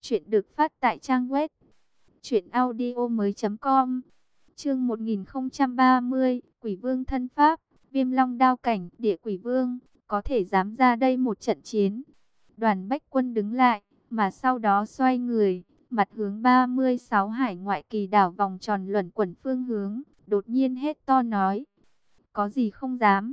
Chuyện được phát tại trang web truyệnaudiomoi.com. Chương 1030, Quỷ Vương thân pháp, Viêm Long đao cảnh, Địa Quỷ Vương, có thể dám ra đây một trận chiến. Đoàn Bách Quân đứng lại, mà sau đó xoay người, mặt hướng 36 hải ngoại kỳ đảo vòng tròn luẩn quẩn phương hướng, đột nhiên hét to nói: "Có gì không dám?"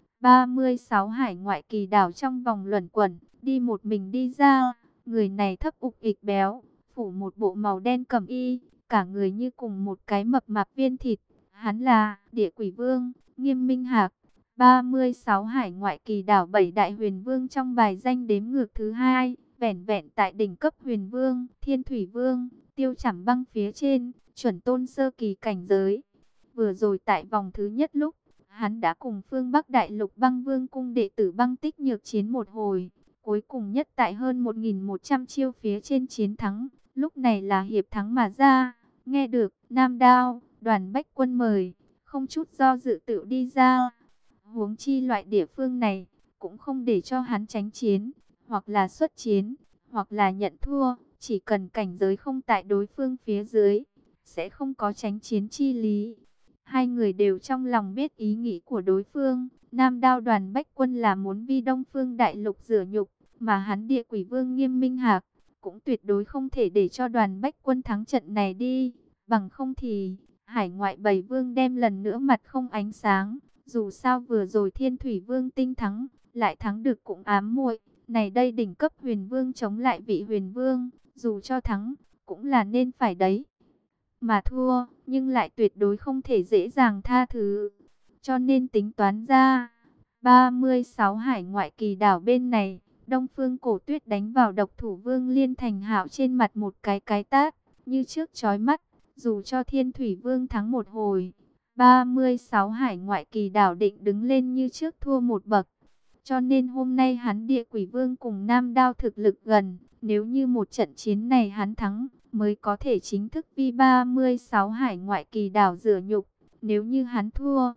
36 hải ngoại kỳ đảo trong vòng luẩn quẩn, đi một mình đi ra, người này thấp ục ịch béo, phủ một bộ màu đen cẩm y, cả người như cùng một cái mập mạp viên thịt. Hắn là Địa Quỷ Vương, Nghiêm Minh Hạc, 36 hải ngoại kỳ đảo 7 đại huyền vương trong bài danh đếm ngược thứ hai, vẻn vẹn tại đỉnh cấp huyền vương, Thiên Thủy Vương, Tiêu Chảm Băng phía trên, chuẩn tôn sơ kỳ cảnh giới. Vừa rồi tại vòng thứ nhất lúc, hắn đã cùng phương Bắc Đại Lục Băng Vương cung đệ tử Băng Tích Nhược chiến một hồi, cuối cùng nhất tại hơn 1.100 chiêu phía trên chiến thắng, lúc này là hiệp thắng mà ra. Nghe được Nam Đao, Đoàn Bách Quân mời, không chút do dự tự đi ra. Huống chi loại địa phương này, cũng không để cho hắn tránh chiến, hoặc là xuất chiến, hoặc là nhận thua, chỉ cần cảnh giới không tại đối phương phía dưới, sẽ không có tránh chiến chi lý. Hai người đều trong lòng biết ý nghĩ của đối phương. Nam Đao Đoàn Bách Quân là muốn vi Đông Phương Đại Lục rửa nhục, mà hắn Địa Quỷ Vương Nghiêm Minh Hạc cũng tuyệt đối không thể để cho Đoàn Bách Quân thắng trận này đi. Bằng không thì hải ngoại 7 vương đem lần nữa mặt không ánh sáng. Dù sao vừa rồi Thiên Thủy Vương tinh thắng, lại thắng được cũng ám muội. Này đây đỉnh cấp huyền vương chống lại vị huyền vương, dù cho thắng, cũng là nên phải đấy. Mà thua, nhưng lại tuyệt đối không thể dễ dàng tha thứ. Cho nên tính toán ra, 36 hải ngoại kỳ đảo bên này, Đông Phương Cổ Tuyết đánh vào độc thủ Vương Liên Thành Hạo trên mặt một cái tát, như trước chói mắt. Dù cho Thiên Thủy Vương thắng một hồi, 36 hải ngoại kỳ đảo định đứng lên như trước thua một bậc. Cho nên hôm nay hắn Địa Quỷ Vương cùng Nam Đao thực lực gần, nếu như một trận chiến này hắn thắng, mới có thể chính thức vi 36 hải ngoại kỳ đảo rửa nhục. Nếu như hắn thua,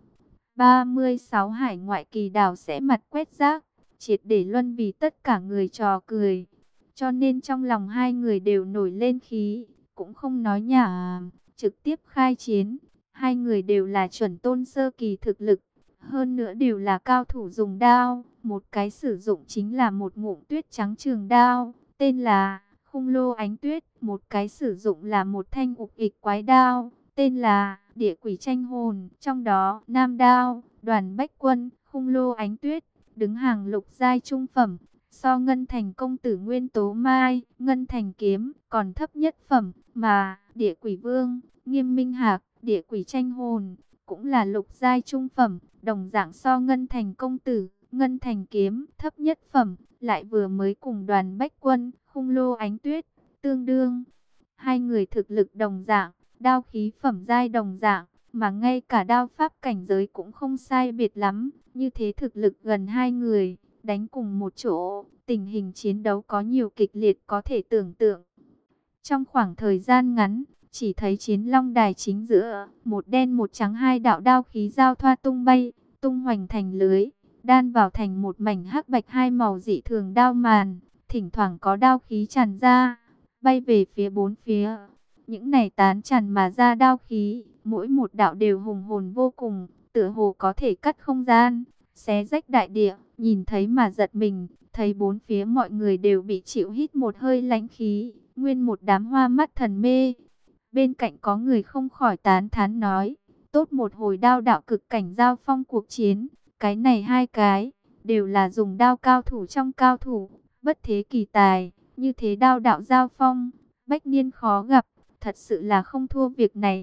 36 hải ngoại kỳ đảo sẽ mặt quét rác, triệt để luân vì tất cả người trò cười. Cho nên trong lòng hai người đều nổi lên khí, cũng không nói nhả, trực tiếp khai chiến. Hai người đều là chuẩn tôn sơ kỳ thực lực, hơn nữa đều là cao thủ dùng đao. Một cái sử dụng chính là một ngụm tuyết trắng trường đao, tên là Khung Lô Ánh Tuyết. Một cái sử dụng là một thanh ục ịch quái đao, tên là Địa Quỷ Tranh Hồn. Trong đó Nam Đao, Đoàn Bách Quân, Khung Lô Ánh Tuyết đứng hàng lục giai trung phẩm, so Ngân Thành công tử Nguyên Tố Mai, Ngân Thành kiếm còn thấp nhất phẩm. Mà Địa Quỷ Vương Nghiêm Minh Hạc, Địa Quỷ Tranh Hồn cũng là lục giai trung phẩm, đồng dạng so Ngân Thành công tử, Ngân Thành kiếm thấp nhất phẩm, lại vừa mới cùng Đoàn Bách Quân, Khung Lô Ánh Tuyết tương đương. Hai người thực lực đồng dạng, đao khí phẩm giai đồng dạng, mà ngay cả đao pháp cảnh giới cũng không sai biệt lắm. Như thế thực lực gần hai người, đánh cùng một chỗ, tình hình chiến đấu có nhiều kịch liệt có thể tưởng tượng. Trong khoảng thời gian ngắn, chỉ thấy chiến long đài chính giữa, một đen một trắng hai đạo đao khí giao thoa tung bay, tung hoành thành lưới, đan vào thành một mảnh hắc bạch hai màu dị thường đao màn, thỉnh thoảng có đao khí tràn ra, bay về phía bốn phía. Những này tán tràn mà ra đao khí, mỗi một đạo đều hùng hồn vô cùng, tựa hồ có thể cắt không gian, xé rách đại địa. Nhìn thấy mà giật mình, thấy bốn phía mọi người đều bị chịu hít một hơi lãnh khí, nguyên một đám hoa mắt thần mê. Bên cạnh có người không khỏi tán thán nói, tốt một hồi đao đạo cực cảnh giao phong cuộc chiến, cái này hai cái, đều là dùng đao cao thủ trong cao thủ, bất thế kỳ tài, như thế đao đạo giao phong, bách niên khó gặp, thật sự là không thua việc này.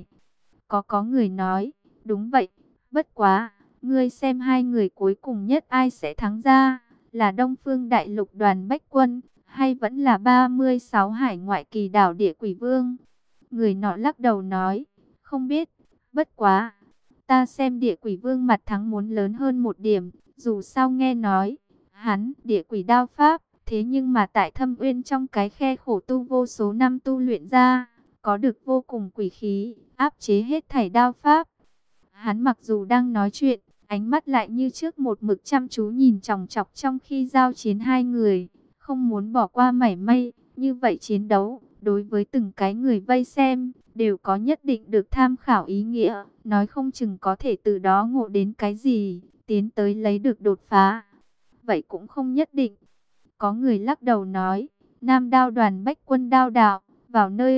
Có người nói, đúng vậy, bất quá, ngươi xem hai người cuối cùng nhất ai sẽ thắng ra, là Đông Phương Đại Lục Đoàn Bách Quân, hay vẫn là 36 hải ngoại kỳ đảo Địa Quỷ Vương? Người nọ lắc đầu nói, không biết, bất quá, ta xem Địa Quỷ Vương mặt thắng muốn lớn hơn một điểm, dù sao nghe nói, hắn, Địa Quỷ đao pháp, thế nhưng mà tại Thâm Uyên trong cái khe khổ tu vô số năm tu luyện ra, có được vô cùng quỷ khí, áp chế hết thảy đao pháp. Hắn mặc dù đang nói chuyện, ánh mắt lại như trước một mực chăm chú nhìn chòng chọc trong khi giao chiến hai người, không muốn bỏ qua mảy may. Như vậy chiến đấu, đối với từng cái người vây xem, đều có nhất định được tham khảo ý nghĩa, nói không chừng có thể từ đó ngộ đến cái gì, tiến tới lấy được đột phá. Vậy cũng không nhất định. Có người lắc đầu nói, Nam Đao đoàn Bách Quân đao đạo, vào nơi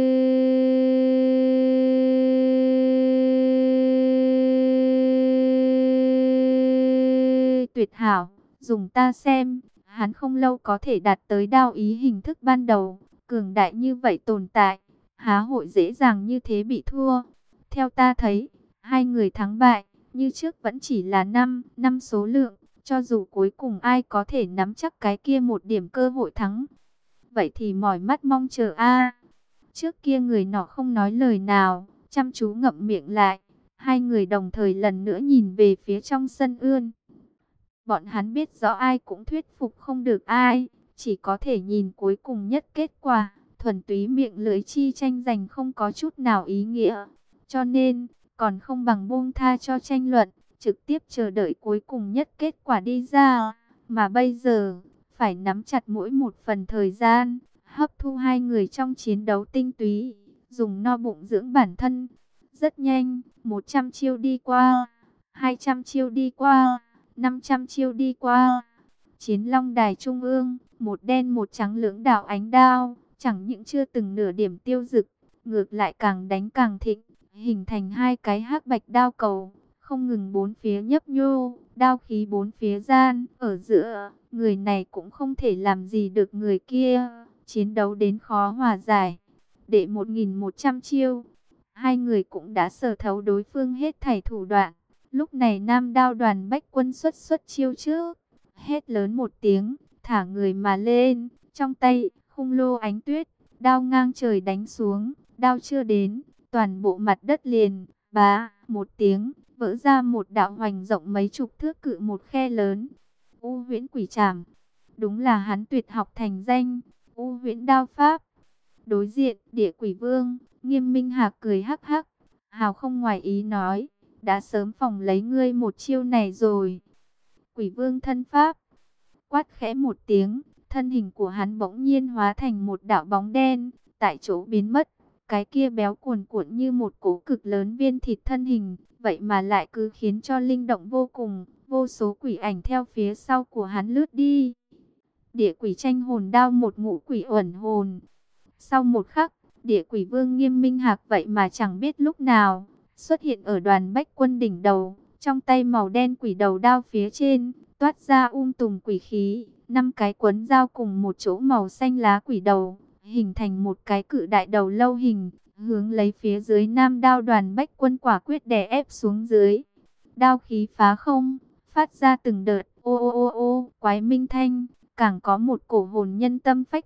tuyệt hảo, dùng ta xem, hắn không lâu có thể đạt tới đao ý hình thức ban đầu, cường đại như vậy tồn tại, há hội dễ dàng như thế bị thua. Theo ta thấy, hai người thắng bại, như trước vẫn chỉ là 5 số lượng, cho dù cuối cùng ai có thể nắm chắc cái kia một điểm cơ hội thắng. Vậy thì mỏi mắt mong chờ a. Trước kia người nọ không nói lời nào, chăm chú ngậm miệng lại. Hai người đồng thời lần nữa nhìn về phía trong sân ươn. Bọn hắn biết rõ ai cũng thuyết phục không được ai, chỉ có thể nhìn cuối cùng nhất kết quả. Thuần túy miệng lưỡi chi tranh giành không có chút nào ý nghĩa. Cho nên, còn không bằng buông tha cho tranh luận, trực tiếp chờ đợi cuối cùng nhất kết quả đi ra. Mà bây giờ, phải nắm chặt mỗi một phần thời gian, hấp thu hai người trong chiến đấu tinh túy, dùng no bụng dưỡng bản thân. Rất nhanh, 100 chiêu đi qua, 200 chiêu đi qua, 500 chiêu đi qua. Chiến Long Đài Trung ương, một đen một trắng lưỡng đạo ánh đao, chẳng những chưa từng nửa điểm tiêu dực, ngược lại càng đánh càng thịnh, hình thành hai cái hắc bạch đao cầu, không ngừng bốn phía nhấp nhô, đao khí bốn phía gian, ở giữa, người này cũng không thể làm gì được người kia, chiến đấu đến khó hòa giải. Đệ 1100 chiêu, hai người cũng đã sở thấu đối phương hết thảy thủ đoạn. Lúc này Nam Đao đoàn Bách Quân xuất chiêu trước, hét lớn một tiếng, thả người mà lên, trong tay khung lô ánh tuyết, đao ngang trời đánh xuống, đao chưa đến, toàn bộ mặt đất liền bá một tiếng vỡ ra một đạo hoành rộng mấy chục thước cự một khe lớn. U Huyễn Quỷ Trảm, đúng là hắn tuyệt học thành danh, U Huyễn đao pháp. Đối diện, Địa Quỷ Vương, Nghiêm Minh Hạc cười hắc hắc, hào không ngoài ý nói, đã sớm phòng lấy ngươi một chiêu này rồi. Quỷ Vương thân pháp, quát khẽ một tiếng, thân hình của hắn bỗng nhiên hóa thành một đạo bóng đen, tại chỗ biến mất. Cái kia béo cuồn cuộn như một cỗ cực lớn viên thịt thân hình, vậy mà lại cứ khiến cho linh động vô cùng, vô số quỷ ảnh theo phía sau của hắn lướt đi. Địa Quỷ Tranh Hồn Đao, một ngũ quỷ uẩn hồn. Sau một khắc, Địa Quỷ Vương Nghiêm Minh Hạc vậy mà chẳng biết lúc nào xuất hiện ở đoàn Bách Quân đỉnh đầu, trong tay màu đen quỷ đầu đao phía trên toát ra tùm quỷ khí, 5 cái quấn dao cùng một chỗ màu xanh lá quỷ đầu, hình thành một cái cự đại đầu lâu hình, hướng lấy phía dưới Nam Đao đoàn Bách Quân quả quyết đè ép xuống dưới. Đao khí phá không, phát ra từng đợt ô ô ô ô quái minh thanh, càng có một cổ hồn nhân tâm phách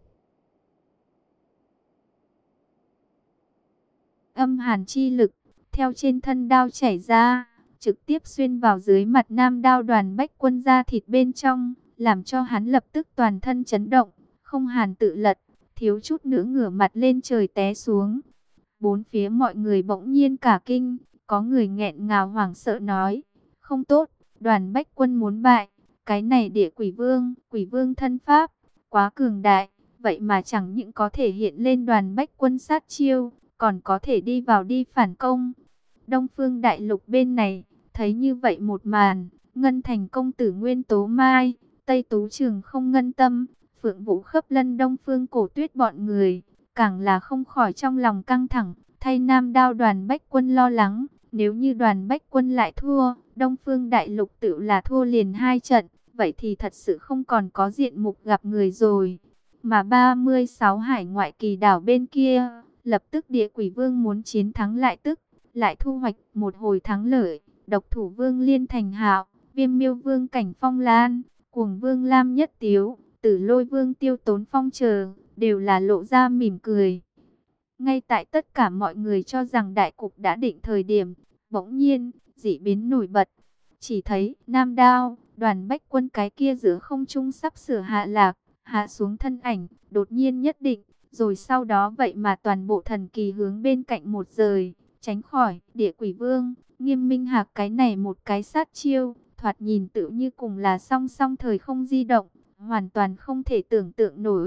âm hàn chi lực theo trên thân đao chảy ra, trực tiếp xuyên vào dưới mặt Nam Đao đoàn Bách Quân da thịt bên trong, làm cho hắn lập tức toàn thân chấn động, không hàn tự lật, thiếu chút nữa ngửa mặt lên trời té xuống. Bốn phía mọi người bỗng nhiên cả kinh, có người nghẹn ngào hoảng sợ nói, không tốt, đoàn Bách Quân muốn bại, cái này Địa Quỷ Vương thân pháp, quá cường đại, vậy mà chẳng những có thể hiện lên đoàn Bách Quân sát chiêu, còn có thể đi vào đi phản công. Đông Phương Đại Lục bên này, thấy như vậy một màn, Ngân Thành công tử Nguyên Tố Mai, Tây Tú Trường không ngân tâm, Phượng Vũ Khấp Lân Đông Phương Cổ Tuyết bọn người, càng là không khỏi trong lòng căng thẳng, thay Nam Đao đoàn Bách Quân lo lắng, nếu như đoàn Bách Quân lại thua, Đông Phương Đại Lục tự là thua liền 2 trận, vậy thì thật sự không còn có diện mục gặp người rồi. Mà 36 hải ngoại kỳ đảo bên kia, lập tức Địa Quỷ Vương muốn chiến thắng lại thu hoạch một hồi thắng lợi. Độc Thủ Vương Liên Thành Hạo, Viêm Miêu Vương Cảnh Phong Lan, Cuồng Vương Lam Nhất Tiếu, Tử Lôi Vương Tiêu Tốn Phong chờ, đều là lộ ra mỉm cười. Ngay tại tất cả mọi người cho rằng đại cục đã định thời điểm, bỗng nhiên, dị biến nổi bật. Chỉ thấy Nam Đao, đoàn Bách Quân cái kia giữa không trung sắp sửa hạ lạc, hạ xuống thân ảnh, đột nhiên nhất định, rồi sau đó vậy mà toàn bộ thần kỳ hướng bên cạnh một rời, tránh khỏi Địa Quỷ Vương, Nghiêm Minh Hạc cái này một cái sát chiêu, thoạt nhìn tự như cùng là song song thời không di động, hoàn toàn không thể tưởng tượng nổi.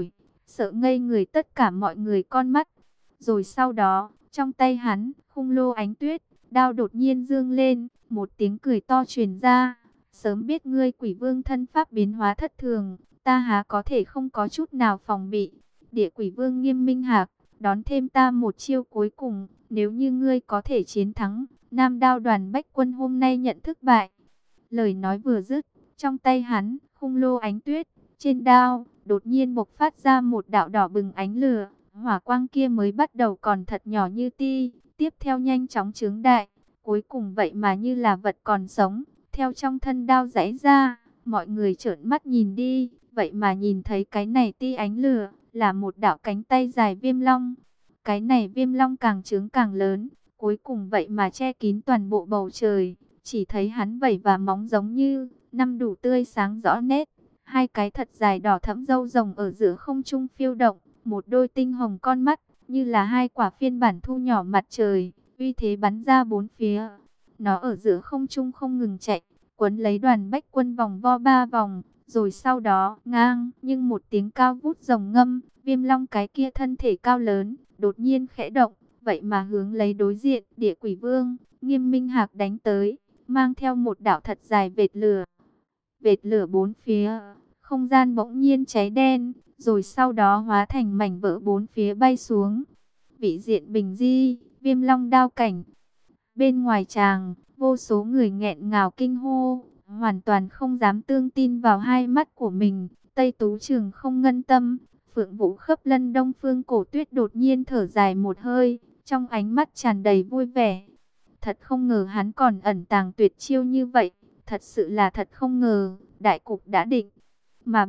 sợ ngây người tất cả mọi người con mắt. Rồi sau đó, trong tay hắn, khung lô ánh tuyết, đao đột nhiên dương lên, một tiếng cười to truyền ra. Sớm biết ngươi Quỷ Vương thân pháp biến hóa thất thường, ta há có thể không có chút nào phòng bị. Địa Quỷ Vương Nghiêm Minh Hạc, đón thêm ta một chiêu cuối cùng, nếu như ngươi có thể chiến thắng, Nam Đao Đoàn Bách Quân hôm nay nhận thất bại. Lời nói vừa dứt, trong tay hắn, khung lô ánh tuyết, trên đao, đột nhiên bộc phát ra một đạo đỏ bừng ánh lửa. Hỏa quang kia mới bắt đầu còn thật nhỏ như ti, tiếp theo nhanh chóng chướng đại, cuối cùng vậy mà như là vật còn sống, theo trong thân đao giãy ra. Mọi người trợn mắt nhìn đi, vậy mà nhìn thấy cái này ti ánh lửa, là một đạo cánh tay dài viêm long. Cái này viêm long càng trướng càng lớn, cuối cùng vậy mà che kín toàn bộ bầu trời. Chỉ thấy hắn vảy và móng giống như năm đủ tươi sáng rõ nét. Hai cái thật dài đỏ thẫm râu rồng ở giữa không trung phiêu động. Một đôi tinh hồng con mắt, như là hai quả phiên bản thu nhỏ mặt trời, uy thế bắn ra bốn phía. Nó ở giữa không trung không ngừng chạy, quấn lấy Đoàn Bách Quân vòng vo 3 vòng. Rồi sau đó, ngang, nhưng một tiếng cao vút rồng ngâm, viêm long cái kia thân thể cao lớn, đột nhiên khẽ động. Vậy mà hướng lấy đối diện, Địa Quỷ Vương, Nghiêm Minh Hạc đánh tới, mang theo một đạo thật dài vệt lửa. Vệt lửa bốn phía, không gian bỗng nhiên cháy đen, rồi sau đó hóa thành mảnh vỡ bốn phía bay xuống. Vị diện bình di, Viêm Long đao cảnh. Bên ngoài tràng, vô số người nghẹn ngào kinh hô, hoàn toàn không dám tương tin vào hai mắt của mình. Tây Tú Trường không ngân tâm, Phượng Vũ Khấp Lân Đông Phương Cổ Tuyết đột nhiên thở dài một hơi, trong ánh mắt tràn đầy vui vẻ. Thật không ngờ hắn còn ẩn tàng tuyệt chiêu như vậy, thật sự là thật không ngờ, đại cục đã định. Mà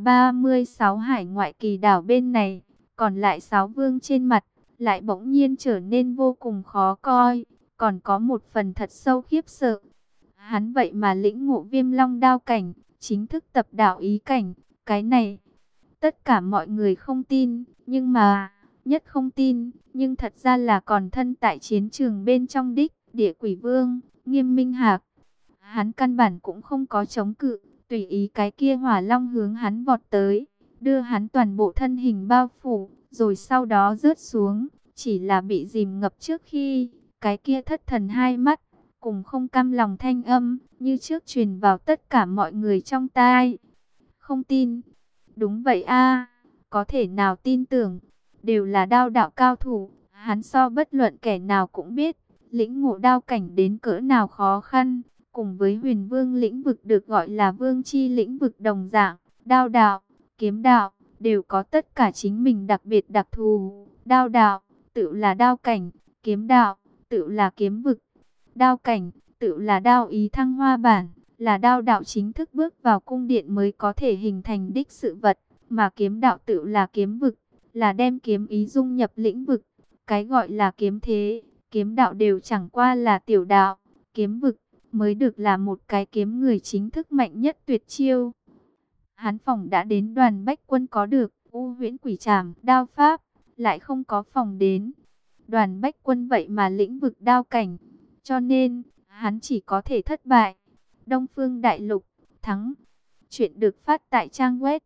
36 hải ngoại kỳ đảo bên này, còn lại 6 vương trên mặt, lại bỗng nhiên trở nên vô cùng khó coi, còn có một phần thật sâu khiếp sợ. Hắn vậy mà lĩnh ngộ Viêm Long đao cảnh, chính thức tập đạo ý cảnh, cái này, tất cả mọi người không tin, nhưng mà, nhất không tin, nhưng thật ra là còn thân tại chiến trường bên trong đích, Địa Quỷ Vương, Nghiêm Minh Hạc. Hắn căn bản cũng không có chống cự, tùy ý cái kia hỏa long hướng hắn vọt tới, đưa hắn toàn bộ thân hình bao phủ, rồi sau đó rớt xuống, chỉ là bị dìm ngập trước khi, cái kia thất thần hai mắt, cùng không cam lòng thanh âm, như trước truyền vào tất cả mọi người trong tai. Không tin, đúng vậy a, có thể nào tin tưởng, đều là đao đạo cao thủ, hắn so bất luận kẻ nào cũng biết, lĩnh ngộ đao cảnh đến cỡ nào khó khăn. Cùng với Huyền Vương lĩnh vực được gọi là Vương chi lĩnh vực đồng dạng, đao đạo, kiếm đạo, đều có tất cả chính mình đặc biệt đặc thù. Đao đạo, tự là đao cảnh, kiếm đạo, tự là kiếm vực. Đao cảnh, tự là đao ý thăng hoa bản, là đao đạo chính thức bước vào cung điện mới có thể hình thành đích sự vật. Mà kiếm đạo tự là kiếm vực, là đem kiếm ý dung nhập lĩnh vực. Cái gọi là kiếm thế, kiếm đạo đều chẳng qua là tiểu đạo, kiếm vực mới được là một cái kiếm người chính thức mạnh nhất tuyệt chiêu. Hắn phòng đã đến Đoàn Bách Quân có được U Huyễn Quỷ Trảm đao pháp, lại không có phòng đến Đoàn Bách Quân vậy mà lĩnh vực đao cảnh, cho nên hắn chỉ có thể thất bại. Đông Phương Đại Lục thắng. Chuyện được phát tại trang web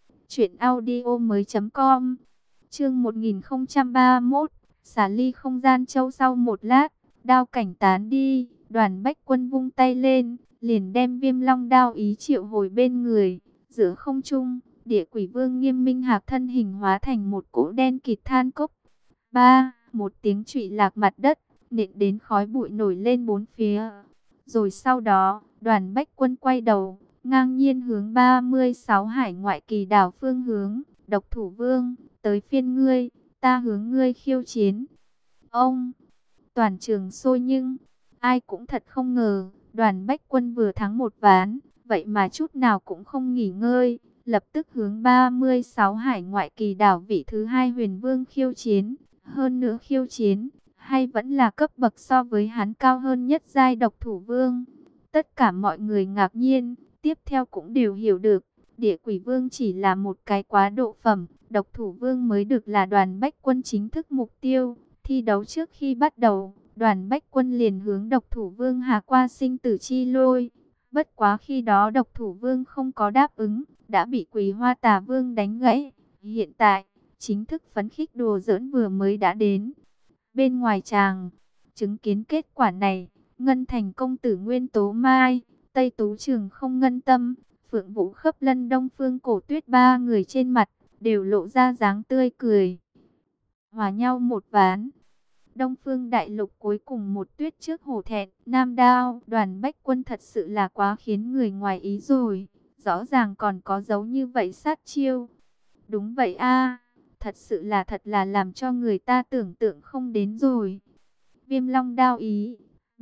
truyệnaudiomoi.com. Chương 1031, xả ly không gian châu. Sau một lát, đao cảnh tán đi, Đoàn Bách Quân vung tay lên, liền đem Viêm Long đao ý triệu hồi bên người. Giữa không trung, Địa Quỷ Vương Nghiêm Minh Hạc thân hình hóa thành một cỗ đen kịt than cốc. Một tiếng trụy lạc mặt đất, nện đến khói bụi nổi lên bốn phía. Rồi sau đó, Đoàn Bách Quân quay đầu, ngang nhiên hướng 36 hải ngoại kỳ đảo phương hướng. Độc Thủ Vương, tới phiên ngươi, ta hướng ngươi khiêu chiến. Ông, toàn trường sôi nhưng ai cũng thật không ngờ, Đoàn Bách Quân vừa thắng một ván, vậy mà chút nào cũng không nghỉ ngơi, lập tức hướng 36 hải ngoại kỳ đảo vị thứ hai Huyền Vương khiêu chiến. Hơn nữa khiêu chiến, hay vẫn là cấp bậc so với hắn cao hơn nhất giai Độc Thủ Vương. Tất cả mọi người ngạc nhiên, tiếp theo cũng đều hiểu được, Địa Quỷ Vương chỉ là một cái quá độ phẩm, Độc Thủ Vương mới được là Đoàn Bách Quân chính thức mục tiêu. Thi đấu trước khi bắt đầu, Đoàn Bách Quân liền hướng Độc Thủ Vương hà qua sinh tử chi lôi. Bất quá khi đó Độc Thủ Vương không có đáp ứng, đã bị Quỳ Hoa Tà Vương đánh gãy. Hiện tại, chính thức phấn khích đùa giỡn vừa mới đã đến. Bên ngoài tràng, chứng kiến kết quả này, Ngân Thành công tử Nguyên Tố Mai, Tây Tú Trường không Ngân Tâm, Phượng Vũ Khấp Lân Đông Phương Cổ Tuyết ba người trên mặt đều lộ ra dáng tươi cười, hòa nhau một ván. Đông Phương Đại Lục cuối cùng một tuyết trước hổ thẹn, Nam Đao, Đoàn Bách Quân thật sự là quá khiến người ngoài ý rồi, rõ ràng còn có dấu như vậy sát chiêu. Đúng vậy a, thật sự là làm cho người ta tưởng tượng không đến rồi. Viêm Long Đao ý,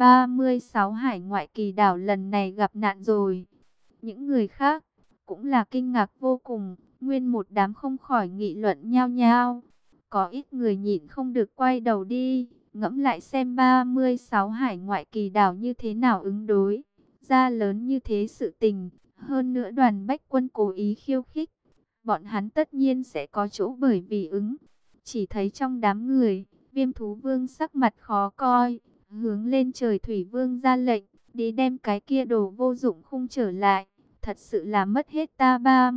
36 hải ngoại kỳ đảo lần này gặp nạn rồi. Những người khác cũng là kinh ngạc vô cùng, nguyên một đám không khỏi nghị luận nhao nhao. Có ít người nhịn không được quay đầu đi, ngẫm lại xem 36 hải ngoại kỳ đảo như thế nào ứng đối. Ra lớn như thế sự tình, hơn nữa Đoàn Bách Quân cố ý khiêu khích, bọn hắn tất nhiên sẽ có chỗ bởi vì ứng. Chỉ thấy trong đám người, Viêm Thú Vương sắc mặt khó coi, hướng lên trời Thủy Vương ra lệnh, đi đem cái kia đồ vô dụng khung trở lại. Thật sự là mất hết ta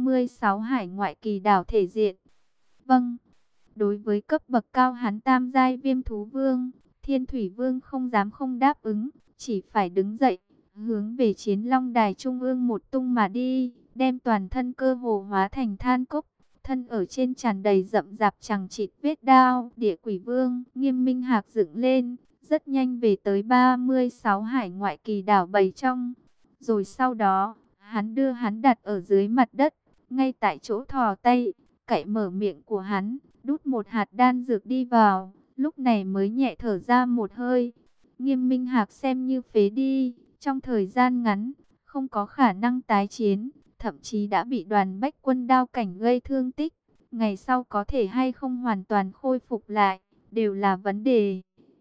36 hải ngoại kỳ đảo thể diện. Vâng, đối với cấp bậc cao hắn tam giai Viêm Thú Vương, Thiên Thủy Vương không dám không đáp ứng, chỉ phải đứng dậy, hướng về Chiến Long Đài trung ương một tung mà đi, đem toàn thân cơ hồ hóa thành than cốc, thân ở trên tràn đầy rậm rạp chằng chịt vết đao. Địa Quỷ Vương Nghiêm Minh Hạc dựng lên, rất nhanh về tới 36 hải ngoại kỳ đảo bầy trong, rồi sau đó hắn đưa hắn đặt ở dưới mặt đất, ngay tại chỗ thò tay, cạy mở miệng của hắn, đút một hạt đan dược đi vào, lúc này mới nhẹ thở ra một hơi. Nghiêm Minh Hạc xem như phế đi, trong thời gian ngắn, không có khả năng tái chiến, thậm chí đã bị Đoàn Bách Quân đao cảnh gây thương tích. Ngày sau có thể hay không hoàn toàn khôi phục lại, đều là vấn đề.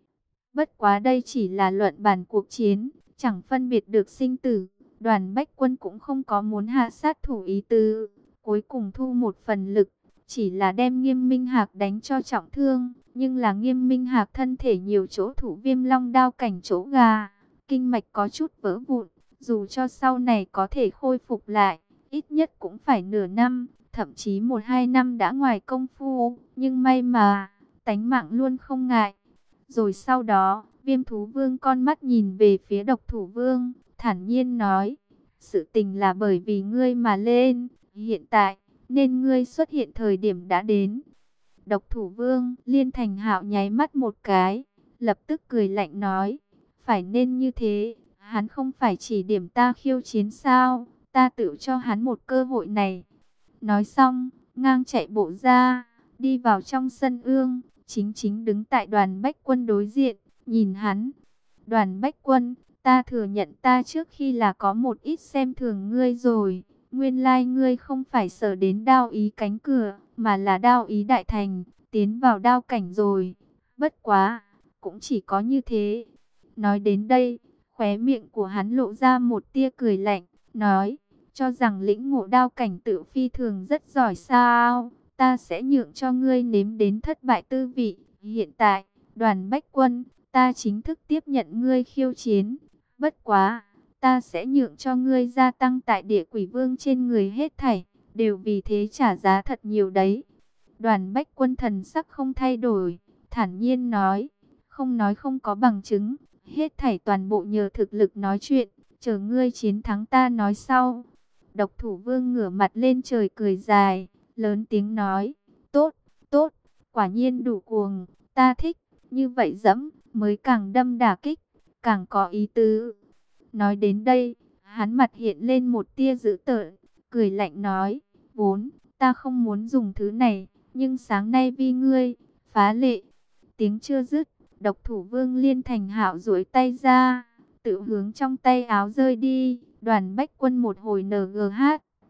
Bất quá đây chỉ là luận bàn cuộc chiến, chẳng phân biệt được sinh tử. Đoàn Bách Quân cũng không có muốn hạ sát thủ ý tứ, cuối cùng thu một phần lực, chỉ là đem Nghiêm Minh Hạc đánh cho trọng thương. Nhưng là Nghiêm Minh Hạc thân thể nhiều chỗ thủ Viêm Long đao cảnh chỗ gà, kinh mạch có chút vỡ vụn, dù cho sau này có thể khôi phục lại, ít nhất cũng phải nửa năm, thậm chí 1-2 năm đã ngoài công phu. Nhưng may mà, tánh mạng luôn không ngại. Rồi sau đó, Viêm Thú Vương con mắt nhìn về phía Độc Thủ Vương, thản nhiên nói, sự tình là bởi vì ngươi mà lên, hiện tại, nên ngươi xuất hiện thời điểm đã đến. Độc Thủ Vương Liên Thành Hạo nháy mắt một cái, lập tức cười lạnh nói, phải nên như thế, hắn không phải chỉ điểm ta khiêu chiến sao, ta tự cho hắn một cơ hội này. Nói xong, ngang chạy bộ ra, đi vào trong sân ương, chính đứng tại Đoàn Bách Quân đối diện, nhìn hắn. Đoàn Bách Quân, ta thừa nhận ta trước khi là có một ít xem thường ngươi rồi. Nguyên lai ngươi không phải sở đến đao ý cánh cửa, mà là đao ý đại thành, tiến vào đao cảnh rồi. Bất quá, cũng chỉ có như thế. Nói đến đây, khóe miệng của hắn lộ ra một tia cười lạnh, nói, cho rằng lĩnh ngộ đao cảnh tự phi thường rất giỏi sao, ta sẽ nhượng cho ngươi nếm đến thất bại tư vị. Hiện tại, Đoàn Bách Quân, ta chính thức tiếp nhận ngươi khiêu chiến. Bất quá, ta sẽ nhượng cho ngươi gia tăng tại Địa Quỷ Vương trên người hết thảy, đều vì thế trả giá thật nhiều đấy. Đoàn Bách Quân thần sắc không thay đổi, thản nhiên nói, không nói không có bằng chứng, hết thảy toàn bộ nhờ thực lực nói chuyện, chờ ngươi chiến thắng ta nói sau. Độc Thủ Vương ngửa mặt lên trời cười dài, lớn tiếng nói, tốt, tốt, quả nhiên đủ cuồng, ta thích, như vậy dẫm, mới càng đâm đả kích, càng có ý tứ. Nói đến đây, hắn mặt hiện lên một tia dữ tợn, cười lạnh nói, vốn, ta không muốn dùng thứ này, nhưng sáng nay vì ngươi, phá lệ. Tiếng chưa dứt, Độc Thủ Vương Liên Thành Hạo duỗi tay ra, tự hướng trong tay áo rơi đi. Đoàn Bách Quân một hồi NGH.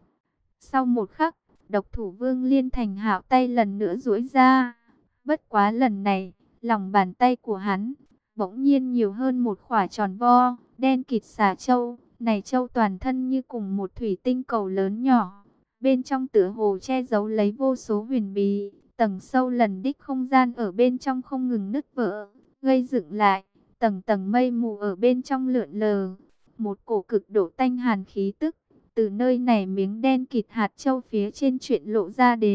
Sau một khắc, Độc Thủ Vương Liên Thành Hạo tay lần nữa duỗi ra. Bất quá lần này, lòng bàn tay của hắn bỗng nhiên nhiều hơn một quả tròn vo, đen kịt xà châu. Này châu toàn thân như cùng một thủy tinh cầu lớn nhỏ, bên trong tựa hồ che giấu lấy vô số huyền bí, tầng sâu lần đích không gian ở bên trong không ngừng nứt vỡ, gây dựng lại, tầng tầng mây mù ở bên trong lượn lờ. Một cổ cực độ tanh hàn khí tức từ nơi này miếng đen kịt hạt châu phía trên chuyện lộ ra đến,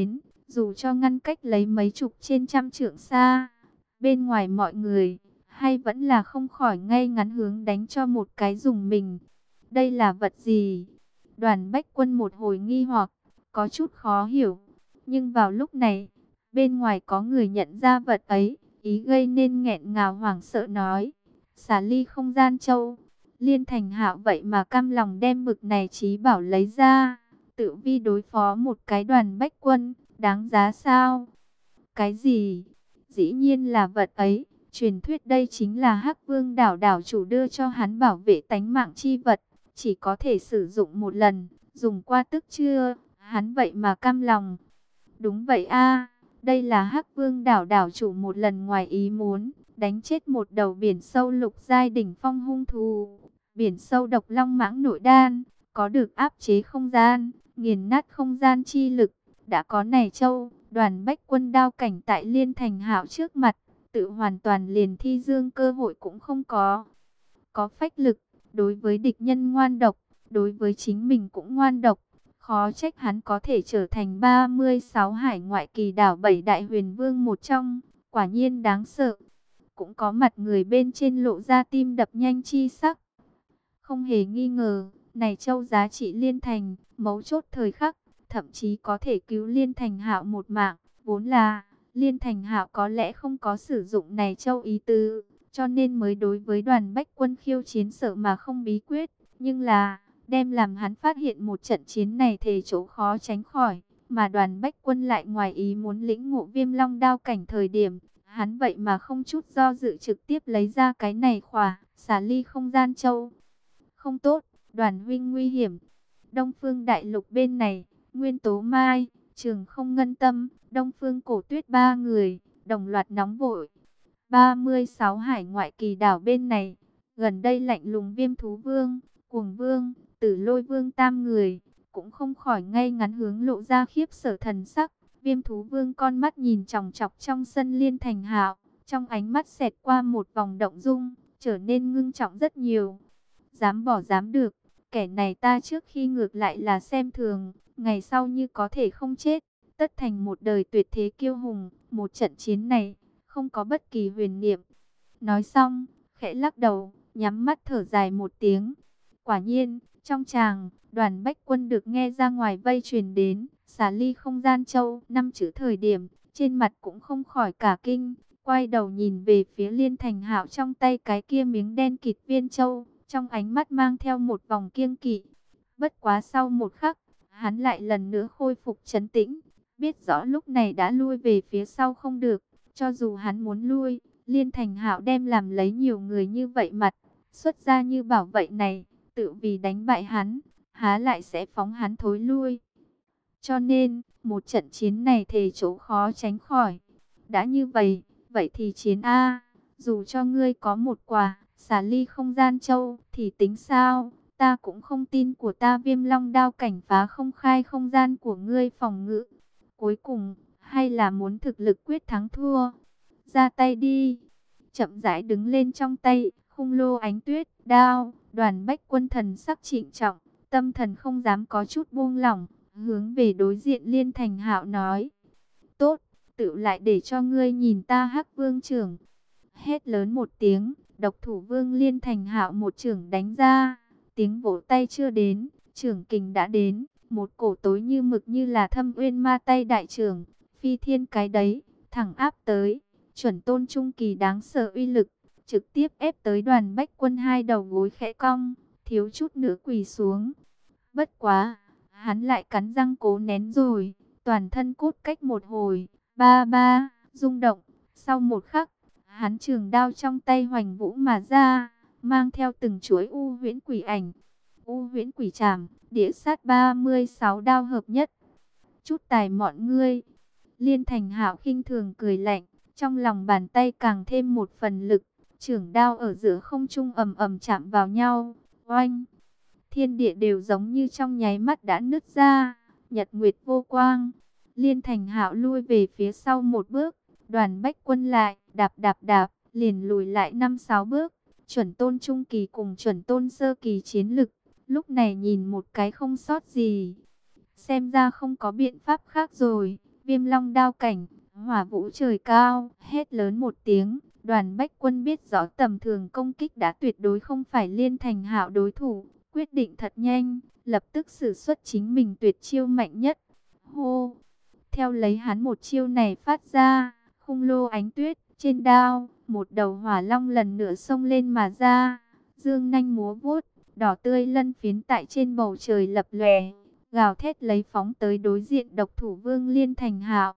Dù cho ngăn cách lấy mấy chục trên trăm trượng xa, bên ngoài mọi người, hay vẫn là không khỏi ngay ngắn hướng đánh cho một cái dùng mình. Đây là vật gì? Đoàn Bách Quân một hồi nghi hoặc, có chút khó hiểu. Nhưng vào lúc này, bên ngoài có người nhận ra vật ấy, ý gây nên nghẹn ngào hoảng sợ nói. Xả ly không gian châu. Liên Thành Hạo vậy mà cam lòng đem bực này trí bảo lấy ra, tự vi đối phó một cái Đoàn Bách Quân, đáng giá sao? Cái gì? Dĩ nhiên là vật ấy. Truyền thuyết đây chính là Hắc Vương đảo đảo chủ đưa cho hắn bảo vệ tánh mạng chi vật, chỉ có thể sử dụng một lần, dùng qua tức chưa, hắn vậy mà cam lòng. Đúng vậy a, đây là Hắc Vương đảo đảo chủ một lần ngoài ý muốn, đánh chết một đầu biển sâu lục giai đỉnh phong hung thú, biển sâu độc long mãng nội đan, có được áp chế không gian, nghiền nát không gian chi lực, đã có này châu, Đoàn Bách Quân đao cảnh tại Liên Thành Hạo trước mặt, tự hoàn toàn liền thi dương cơ hội cũng không có. Có phách lực, đối với địch nhân ngoan độc, đối với chính mình cũng ngoan độc. Khó trách hắn có thể trở thành 36 hải ngoại kỳ đảo 7 đại huyền vương một trong, quả nhiên đáng sợ. Cũng có mặt người bên trên lộ ra tim đập nhanh chi sắc. Không hề nghi ngờ, này châu giá trị liên thành, mấu chốt thời khắc, thậm chí có thể cứu Liên Thành Hạo một mạng. Vốn là, Liên Thành Hạo có lẽ không có sử dụng này châu ý tứ, cho nên mới đối với Đoàn Bách Quân khiêu chiến sợ mà không bí quyết. Nhưng là, đem làm hắn phát hiện một trận chiến này thề chỗ khó tránh khỏi, mà Đoàn Bách Quân lại ngoài ý muốn lĩnh ngộ Viêm Long đao cảnh thời điểm, hắn vậy mà không chút do dự trực tiếp lấy ra cái này khỏa xả ly không gian châu. Không tốt, Đoàn huynh nguy hiểm. Đông Phương Đại Lục bên này, Nguyên Tố Mai, Trường Không Ngân Tâm, Đông Phương Cổ Tuyết ba người, đồng loạt nóng vội. 36 hải ngoại kỳ đảo bên này, gần đây lạnh lùng Viêm Thú Vương, Cuồng Vương, Tử Lôi Vương tam người, cũng không khỏi ngay ngắn hướng lộ ra khiếp sợ thần sắc. Viêm Thú Vương con mắt nhìn chòng chọc trong sân Liên Thành Hạo, trong ánh mắt xẹt qua một vòng động dung, trở nên ngưng trọng rất nhiều. Dám bỏ dám được, kẻ này ta trước khi ngược lại là xem thường, ngày sau như có thể không chết, tất thành một đời tuyệt thế kiêu hùng. Một trận chiến này, không có bất kỳ huyền niệm. Nói xong, khẽ lắc đầu, nhắm mắt thở dài một tiếng. Quả nhiên, trong tràng, Đoàn Bách Quân được nghe ra ngoài vây truyền đến, xả ly không gian châu, 5 chữ thời điểm, trên mặt cũng không khỏi cả kinh, quay đầu nhìn về phía Liên Thành Hạo trong tay cái kia miếng đen kịt viên châu, trong ánh mắt mang theo một vòng kiêng kỵ. Bất quá sau một khắc, hắn lại lần nữa khôi phục trấn tĩnh, biết rõ lúc này đã lui về phía sau không được, cho dù hắn muốn lui, Liên Thành Hạo đem làm lấy nhiều người như vậy mặt, xuất ra như bảo vậy này, tự vì đánh bại hắn, há lại sẽ phóng hắn thối lui. Cho nên, một trận chiến này thề chỗ khó tránh khỏi. Đã như vậy, vậy thì chiến A, dù cho ngươi có một quả xả ly không gian châu, thì tính sao? Ta cũng không tin của ta Viêm Long đao cảnh phá không khai không gian của ngươi phòng ngự. Cuối cùng, hay là muốn thực lực quyết thắng thua? Ra tay đi. Chậm rãi đứng lên trong tay, khung lô ánh tuyết, đao. Đoàn Bách Quân thần sắc trịnh trọng, tâm thần không dám có chút buông lỏng, hướng về đối diện Liên Thành Hạo nói. Tốt, tự lại để cho ngươi nhìn ta Hắc Vương trưởng. Hét lớn một tiếng, Độc Thủ Vương Liên Thành Hạo một chưởng đánh ra. Tiếng vỗ tay chưa đến, chưởng kình đã đến. Một cổ tối như mực như là Thâm Uyên Ma tay đại trưởng, phi thiên cái đấy, thẳng áp tới. Chuẩn tôn trung kỳ đáng sợ uy lực, trực tiếp ép tới Đoàn Bách Quân hai đầu gối khẽ cong, thiếu chút nữa quỳ xuống. Bất quá, hắn lại cắn răng cố nén rồi, toàn thân cốt cách một hồi, ba ba, rung động. Sau một khắc, hắn trường đao trong tay hoành vũ mà ra, mang theo từng chuỗi u huyễn quỷ ảnh. U huyễn quỷ trảm, đĩa sát 36 đao hợp nhất. Chút tài mọn ngươi. Liên Thành Hạo khinh thường cười lạnh, trong lòng bàn tay càng thêm một phần lực, chưởng đao ở giữa không trung ầm ầm chạm vào nhau. Oanh! Thiên địa đều giống như trong nháy mắt đã nứt ra, nhật nguyệt vô quang. Liên Thành Hạo lui về phía sau một bước, Đoàn Bách Quân lại đạp đạp đạp, liền lùi lại 5-6 bước. Chuẩn tôn trung kỳ cùng chuẩn tôn sơ kỳ chiến lực, lúc này nhìn một cái không sót gì. Xem ra không có biện pháp khác rồi, Viêm Long đao cảnh, hỏa vũ trời cao, hét lớn một tiếng. Đoàn Bách Quân biết rõ tầm thường công kích đã tuyệt đối không phải Liên Thành Hạo đối thủ, quyết định thật nhanh, lập tức sử xuất chính mình tuyệt chiêu mạnh nhất. Hô! Theo lấy hắn một chiêu này phát ra, khung lô ánh tuyết trên đao, một đầu hỏa long lần nữa xông lên mà ra, dương nanh múa vuốt, đỏ tươi lân phiến tại trên bầu trời lập lòe, gào thét lấy phóng tới đối diện độc thủ Vương Liên Thành Hạo.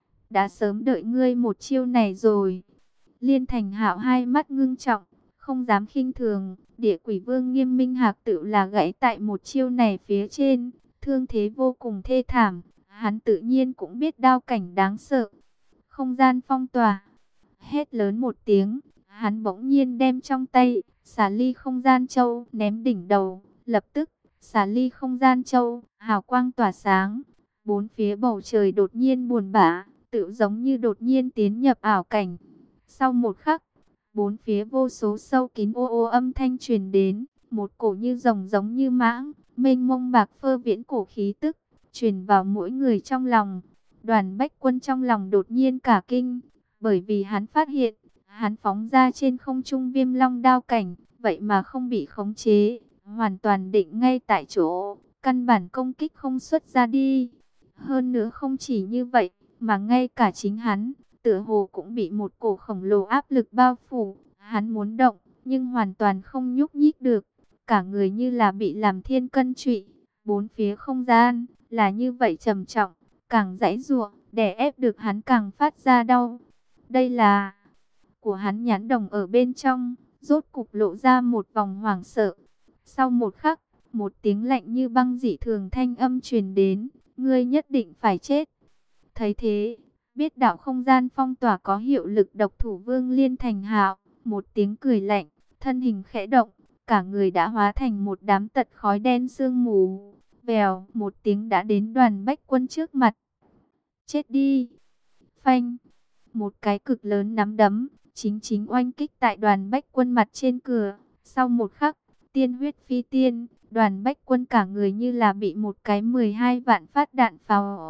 Đã sớm đợi ngươi một chiêu này rồi. Liên Thành Hạo hai mắt ngưng trọng, không dám khinh thường, Địa Quỷ Vương Nghiêm Minh Hạc tự là gãy tại một chiêu này phía trên, thương thế vô cùng thê thảm, hắn tự nhiên cũng biết đao cảnh đáng sợ. Không gian phong tỏa, hét lớn một tiếng, hắn bỗng nhiên đem trong tay xà ly không gian châu ném đỉnh đầu, lập tức xà ly không gian châu hào quang tỏa sáng, bốn phía bầu trời đột nhiên buồn bã, tự giống như đột nhiên tiến nhập ảo cảnh. Sau một khắc, bốn phía vô số sâu kín ô ô âm thanh truyền đến, một cổ như rồng giống như mãng, mênh mông bạc phơ viễn cổ khí tức truyền vào mỗi người trong lòng. Đoàn Bách Quân trong lòng đột nhiên cả kinh, bởi vì hắn phát hiện, hắn phóng ra trên không trung Viêm Long đao cảnh, vậy mà không bị khống chế, hoàn toàn định ngay tại chỗ, căn bản công kích không xuất ra đi. Hơn nữa không chỉ như vậy, mà ngay cả chính hắn, tựa hồ cũng bị một cổ khổng lồ áp lực bao phủ, hắn muốn động, nhưng hoàn toàn không nhúc nhích được, cả người như là bị làm thiên cân trụy, bốn phía không gian là như vậy trầm trọng, càng giãy giụa, đè ép được hắn càng phát ra đau. Đây là của hắn nhãn đồng ở bên trong, rốt cục lộ ra một vòng hoảng sợ. Sau một khắc, một tiếng lạnh như băng dị thường thanh âm truyền đến, ngươi nhất định phải chết. Thấy thế, biết đạo không gian phong tỏa có hiệu lực độc thủ Vương Liên Thành Hạo, một tiếng cười lạnh, thân hình khẽ động, cả người đã hóa thành một đám tật khói đen sương mù. Vèo, một tiếng đã đến Đoàn Bách Quân trước mặt. Chết đi! Phanh! Một cái cực lớn nắm đấm, chính oanh kích tại Đoàn Bách Quân mặt trên cửa. Sau một khắc, tiên huyết phi tiên, Đoàn Bách Quân cả người như là bị một cái 12 vạn phát đạn pháo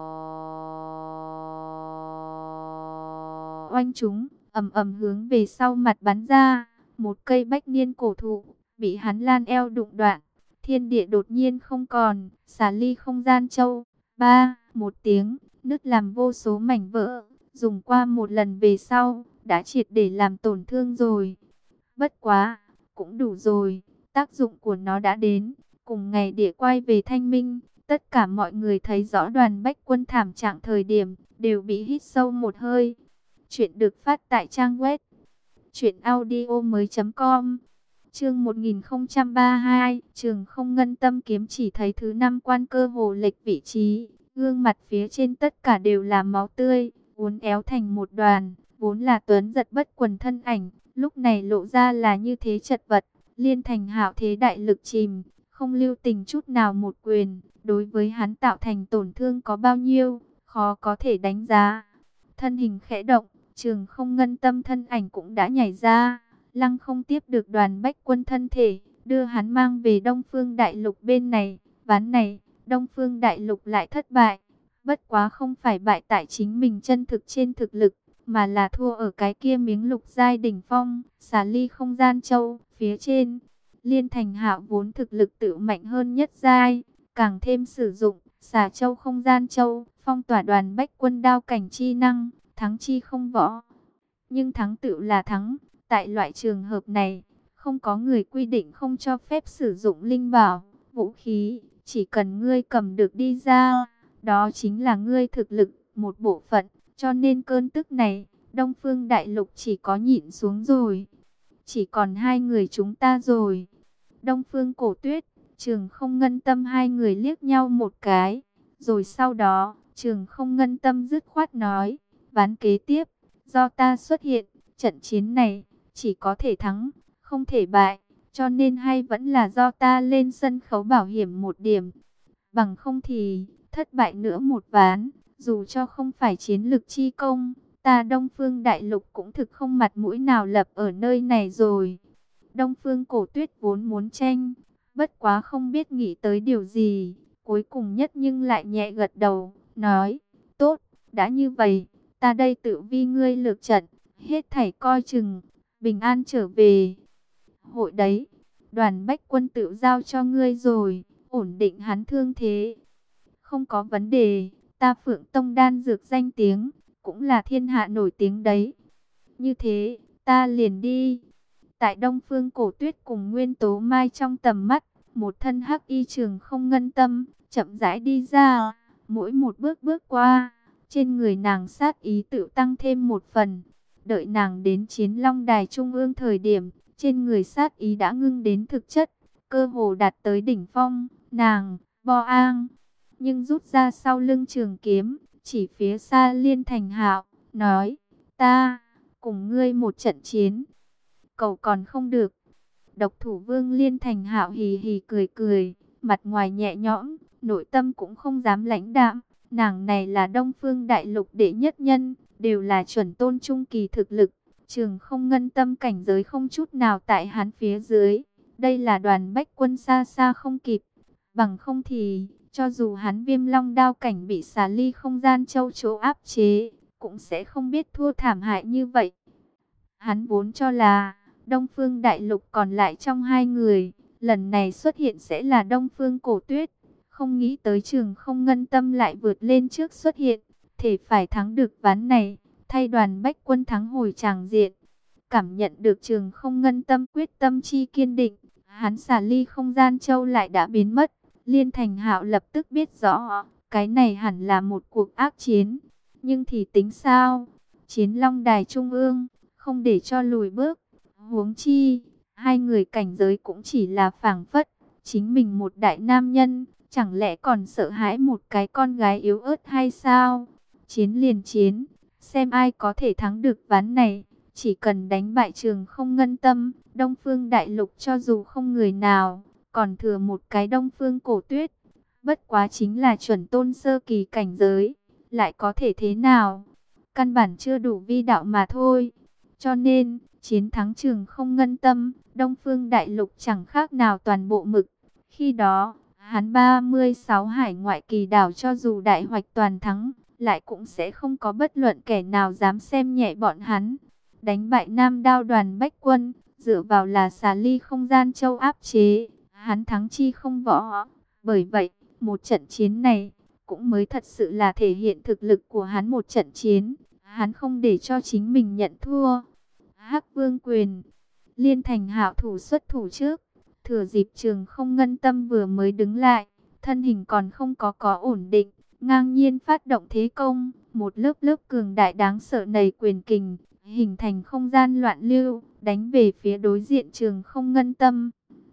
oanh chúng, ầm ầm hướng về sau mặt bắn ra. Một cây bách niên cổ thụ bị hắn lan eo đụng đoạn, thiên địa đột nhiên không còn, xà ly không gian châu. Một tiếng, nứt làm vô số mảnh vỡ, dùng qua một lần về sau, đã triệt để làm tổn thương rồi. Bất quá, cũng đủ rồi, tác dụng của nó đã đến. Cùng ngày địa quay về thanh minh, tất cả mọi người thấy rõ Đoàn Bách Quân thảm trạng thời điểm, đều bị hít sâu một hơi. Chuyện được phát tại trang web truyệnaudiomoi.com. Chương 1032, Trường Không Ngân Tâm kiếm chỉ thấy thứ 5 quan cơ hồ lệch vị trí, gương mặt phía trên tất cả đều là máu tươi, uốn éo thành một đoàn, vốn là tuấn giật bất quần thân ảnh, lúc này lộ ra là như thế chật vật. Liên Thành Hạo thế đại lực chìm, không lưu tình chút nào một quyền, đối với hắn tạo thành tổn thương có bao nhiêu, khó có thể đánh giá. Thân hình khẽ động, Trường Không Ngân Tâm thân ảnh cũng đã nhảy ra, lăng không tiếp được Đoàn Bách Quân thân thể, đưa hắn mang về Đông Phương Đại Lục bên này. Ván này, Đông Phương Đại Lục lại thất bại, bất quá không phải bại tại chính mình chân thực trên thực lực, mà là thua ở cái kia miếng lục giai đỉnh phong, xà ly không gian châu, phía trên. Liên Thành Hạo vốn thực lực tự mạnh hơn nhất giai, càng thêm sử dụng xà châu không gian châu, phong tỏa Đoàn Bách Quân đao cảnh chi năng, thắng chi không võ. Nhưng thắng tự là thắng, tại loại trường hợp này, không có người quy định không cho phép sử dụng linh bảo, vũ khí, chỉ cần ngươi cầm được đi ra, đó chính là ngươi thực lực, một bộ phận, cho nên cơn tức này, Đông Phương Đại Lục chỉ có nhịn xuống rồi. Chỉ còn hai người chúng ta rồi. Đông Phương Cổ Tuyết, Trường Không Ngân Tâm hai người liếc nhau một cái, rồi sau đó, Trường Không Ngân Tâm dứt khoát nói, ván kế tiếp, do ta xuất hiện, trận chiến này, chỉ có thể thắng, không thể bại, cho nên hay vẫn là do ta lên sân khấu bảo hiểm một điểm. Bằng không thì, thất bại nữa một ván, dù cho không phải chiến lực chi công, ta Đông Phương Đại Lục cũng thực không mặt mũi nào lập ở nơi này rồi. Đông Phương Cổ Tuyết vốn muốn tranh, bất quá không biết nghĩ tới điều gì, cuối cùng nhất nhưng lại nhẹ gật đầu, nói, tốt, Đã như vậy, ta đây tự vi ngươi lược trận, hết thảy coi chừng, bình an trở về. Hội đấy, Đoàn Bách Quân tự giao cho ngươi rồi, ổn định hắn thương thế. Không có vấn đề, ta Phượng Tông đan dược danh tiếng, cũng là thiên hạ nổi tiếng đấy. Như thế, ta liền đi. Tại Đông Phương Cổ Tuyết cùng Nguyên Tố Mai trong tầm mắt, một thân hắc y trường không ngân tâm, chậm rãi đi ra. Mỗi một bước bước qua, trên người nàng sát ý tự tăng thêm một phần. Đợi nàng đến Chiến Long Đài Trung ương thời điểm, trên người sát ý đã ngưng đến thực chất, cơ hồ đạt tới đỉnh phong. Nàng, Bo Ang, nhưng rút ra sau lưng trường kiếm, chỉ phía xa Liên Thành Hạo, nói, ta, cùng ngươi một trận chiến. Cầu còn không được. Độc thủ vương Liên Thành Hạo hì hì cười cười, mặt ngoài nhẹ nhõm, nội tâm cũng không dám lãnh đạm. Nàng này là Đông Phương Đại Lục đệ nhất nhân, đều là chuẩn tôn trung kỳ thực lực. Trường không ngân tâm cảnh giới không chút nào tại hắn phía dưới. Đây là Đoàn Bách Quân xa xa không kịp. Bằng không thì, cho dù hắn Viêm Long đao cảnh bị xà ly không gian châu chỗ áp chế, cũng sẽ không biết thua thảm hại như vậy. Hắn vốn cho là Đông Phương Đại Lục còn lại trong hai người, lần này xuất hiện sẽ là Đông Phương Cổ Tuyết. Không nghĩ tới Trường không ngân tâm lại vượt lên trước xuất hiện, thể phải thắng được ván này, thay Đoàn Bách Quân thắng hồi tràng diện. Cảm nhận được Trường không ngân tâm quyết tâm chi kiên định, hắn xà ly không gian châu lại đã biến mất. Liên Thành Hạo lập tức biết rõ, cái này hẳn là một cuộc ác chiến. Nhưng thì tính sao? Chiến Long Đài Trung ương, không để cho lùi bước. Huống chi, hai người cảnh giới cũng chỉ là phảng phất. Chính mình một đại nam nhân, chẳng lẽ còn sợ hãi một cái con gái yếu ớt hay sao? Chiến liền chiến, xem ai có thể thắng được ván này. Chỉ cần đánh bại Trường không ngân tâm, Đông Phương Đại Lục cho dù không người nào, còn thừa một cái Đông Phương Cổ Tuyết. Bất quá chính là chuẩn tôn sơ kỳ cảnh giới, lại có thể thế nào? Căn bản chưa đủ vi đạo mà thôi. Cho nên, chiến thắng Trường không ngân tâm, Đông Phương Đại Lục chẳng khác nào toàn bộ mực. Khi đó, hắn 36 hải ngoại kỳ đảo cho dù đại hoạch toàn thắng, lại cũng sẽ không có bất luận kẻ nào dám xem nhẹ bọn hắn. Đánh bại Nam Đao Đoàn Bách Quân, dựa vào là xà ly không gian châu áp chế, hắn thắng chi không võ. Bởi vậy, một trận chiến này, cũng mới thật sự là thể hiện thực lực của hắn một trận chiến. Hắn không để cho chính mình nhận thua. Hắc Vương quyền, Liên Thành Hạo thủ xuất thủ trước, thừa dịp Trường không ngân tâm vừa mới đứng lại, thân hình còn không có ổn định, ngang nhiên phát động thế công, một lớp lớp cường đại đáng sợ nầy quyền kình, hình thành không gian loạn lưu, đánh về phía đối diện Trường không ngân tâm.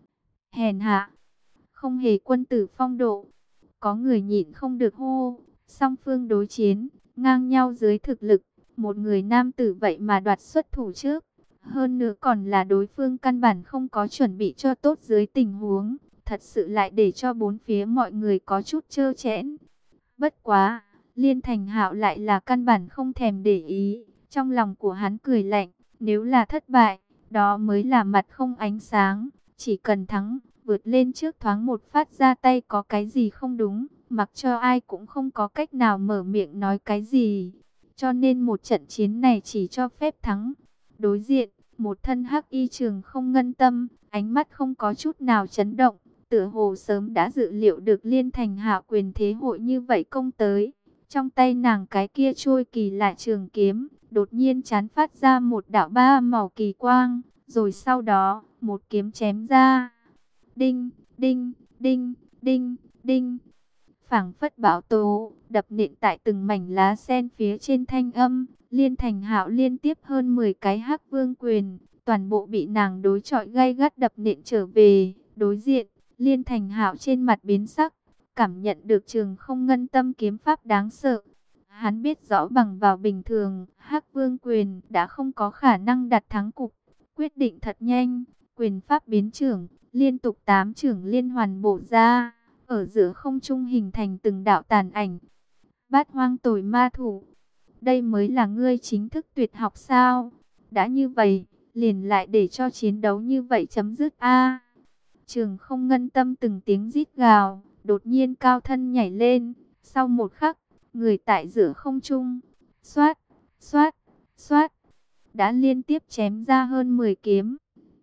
Hèn hạ, không hề quân tử phong độ. Có người nhịn không được hô, song phương đối chiến, ngang nhau dưới thực lực, một người nam tử vậy mà đoạt xuất thủ trước. Hơn nữa còn là đối phương căn bản không có chuẩn bị cho tốt dưới tình huống, thật sự lại để cho bốn phía mọi người có chút trơ trẽn. Bất quá, Liên Thành Hạo lại là căn bản không thèm để ý, trong lòng của hắn cười lạnh, nếu là thất bại, đó mới là mặt không ánh sáng, chỉ cần thắng, vượt lên trước thoáng một phát ra tay có cái gì không đúng, mặc cho ai cũng không có cách nào mở miệng nói cái gì. Cho nên một trận chiến này chỉ cho phép thắng. Đối diện, một thân hắc y Trường không ngân tâm, ánh mắt không có chút nào chấn động, tựa hồ sớm đã dự liệu được Liên Thành Hạo quyền thế hội như vậy công tới. Trong tay nàng cái kia trôi kỳ lạ trường kiếm, đột nhiên chán phát ra một đạo ba màu kỳ quang, rồi sau đó, một kiếm chém ra. Đinh, đinh, đinh, đinh, đinh. Phảng phất bão tố, đập nện tại từng mảnh lá sen phía trên thanh âm. Liên Thành Hạo liên tiếp hơn 10 cái hắc vương quyền, toàn bộ bị nàng đối chọi gay gắt đập nện trở về. Đối diện, Liên Thành Hạo trên mặt biến sắc, cảm nhận được Trường không ngân tâm kiếm pháp đáng sợ. Hắn biết rõ bằng vào bình thường, hắc vương quyền đã không có khả năng đặt thắng cục. Quyết định thật nhanh, quyền pháp biến trưởng, liên tục 8 chưởng liên hoàn bổ ra, ở giữa không trung hình thành từng đạo tàn ảnh. Bát hoang tồi ma thủ, đây mới là ngươi chính thức tuyệt học sao? Đã như vậy, liền lại để cho chiến đấu như vậy chấm dứt a. Trường không ngân tâm từng tiếng rít gào, đột nhiên cao thân nhảy lên, sau một khắc, người tại giữa không trung, xoát, xoát, xoát, đã liên tiếp chém ra hơn 10 kiếm.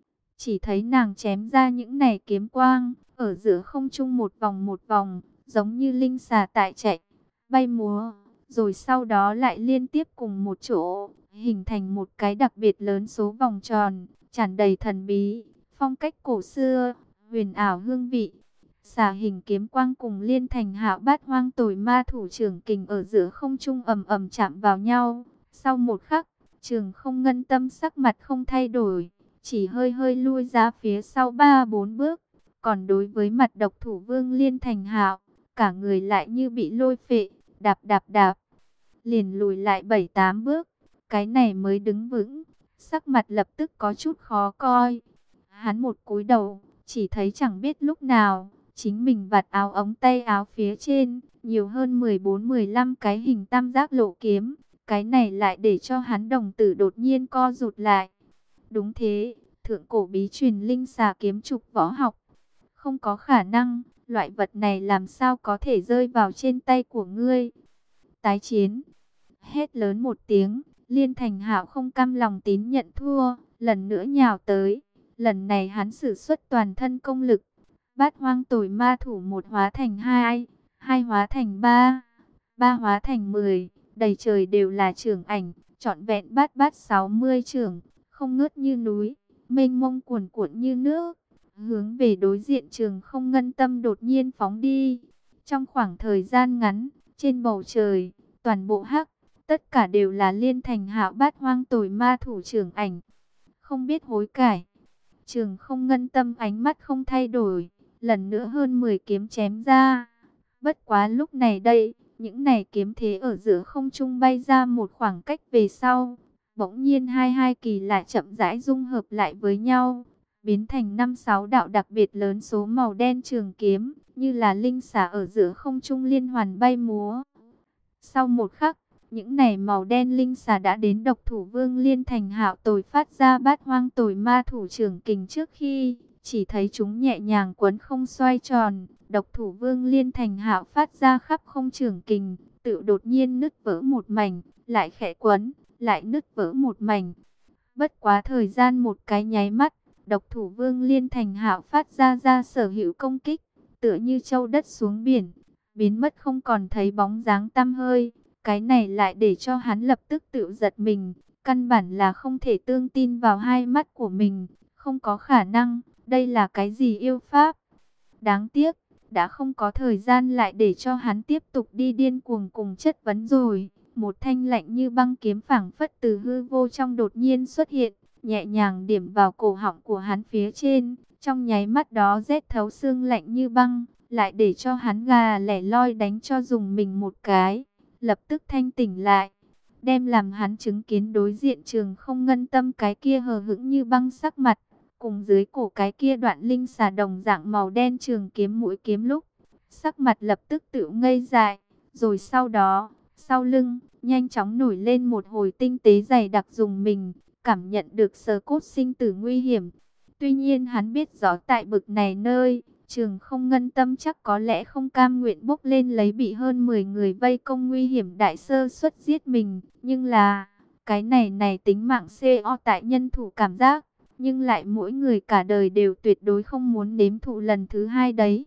Chỉ thấy nàng chém ra những này kiếm quang, ở giữa không trung một vòng, giống như linh xà tại chạy, bay múa, rồi sau đó lại liên tiếp cùng một chỗ, hình thành một cái đặc biệt lớn số vòng tròn, tràn đầy thần bí, phong cách cổ xưa, huyền ảo hương vị. Xà hình kiếm quang cùng Liên Thành Hạo Bát Hoang Tồi Ma Thủ trưởng kình ở giữa không trung ầm ầm chạm vào nhau. Sau một khắc, Trường Không Ngân Tâm sắc mặt không thay đổi, chỉ hơi hơi lui ra phía sau 3-4 bước. Còn đối với mặt độc thủ vương Liên Thành Hạo, cả người lại như bị lôi phệ, đạp đạp đạp, liền lùi lại 7-8 bước, cái này mới đứng vững, sắc mặt lập tức có chút khó coi. Hắn một cúi đầu, chỉ thấy chẳng biết lúc nào, chính mình vạt áo ống tay áo phía trên, nhiều hơn 14-15 cái hình tam giác lộ kiếm, cái này lại để cho hắn đồng tử đột nhiên co rụt lại. Đúng thế, thượng cổ bí truyền linh xà kiếm trục võ học. Không có khả năng, loại vật này làm sao có thể rơi vào trên tay của ngươi. Tái chiến. Hét lớn một tiếng, Liên Thành Hạo không cam lòng tín nhận thua, lần nữa nhào tới. Lần này hắn sử xuất toàn thân công lực. Bát Hoang Tồi Ma Thủ một hóa thành 2, 2 hóa thành 3, 3 hóa thành 10, đầy trời đều là chưởng ảnh, trọn vẹn bát bát 60 chưởng, không ngớt như núi, mênh mông cuồn cuộn như nước, hướng về đối diện Trường Không Ngân Tâm đột nhiên phóng đi. Trong khoảng thời gian ngắn, trên bầu trời, toàn bộ hắc, tất cả đều là Liên Thành Hạo Bát Hoang Tồi Ma Thủ chưởng ảnh. Không biết hối cải, Trường Không Ngân Tâm ánh mắt không thay đổi, lần nữa hơn 10 kiếm chém ra. Bất quá lúc này đây, những này kiếm thế ở giữa không trung bay ra một khoảng cách về sau, bỗng nhiên hai kỳ lại chậm rãi dung hợp lại với nhau, biến thành 5-6 đạo đặc biệt lớn số màu đen trường kiếm, như là linh xà ở giữa không trung liên hoàn bay múa. Sau một khắc, những này màu đen linh xà đã đến độc thủ vương Liên Thành Hạo Tồi phát ra Bát Hoang Tồi Ma Thủ trưởng kình trước khi, chỉ thấy chúng nhẹ nhàng quấn không xoay tròn, độc thủ vương Liên Thành Hạo phát ra khắp không trưởng kình, tự đột nhiên nứt vỡ một mảnh, lại khẽ quấn, lại nứt vỡ một mảnh. Bất quá thời gian một cái nháy mắt, độc thủ vương Liên Thành Hạo phát ra sở hữu công kích, tựa như châu đất xuống biển, biến mất không còn thấy bóng dáng tăm hơi. Cái này lại để cho hắn lập tức tự giật mình, căn bản là không thể tương tin vào hai mắt của mình, không có khả năng, đây là cái gì yêu pháp. Đáng tiếc, đã không có thời gian lại để cho hắn tiếp tục đi điên cuồng cùng chất vấn rồi. Một thanh lạnh như băng kiếm phảng phất từ hư vô trong đột nhiên xuất hiện, nhẹ nhàng điểm vào cổ họng của hắn phía trên, trong nháy mắt đó rét thấu xương lạnh như băng, lại để cho hắn gà lẻ loi đánh cho dùng mình một cái, lập tức thanh tỉnh lại, đem làm hắn chứng kiến đối diện Trường Không Ngân Tâm cái kia hờ hững như băng sắc mặt, cùng dưới cổ cái kia đoạn linh xà đồng dạng màu đen trường kiếm mũi kiếm lúc, sắc mặt lập tức tự ngây dại, rồi sau đó, sau lưng, nhanh chóng nổi lên một hồi tinh tế dày đặc dùng mình, cảm nhận được sờ cốt sinh tử nguy hiểm. Tuy nhiên hắn biết rõ tại bực này nơi, Trường Không Ngân Tâm chắc có lẽ không cam nguyện bốc lên lấy bị hơn 10 người vây công nguy hiểm đại sơ suất giết mình. Nhưng là, cái này tính mạng CO tại nhân thủ cảm giác, nhưng lại mỗi người cả đời đều tuyệt đối không muốn nếm thụ lần thứ hai đấy.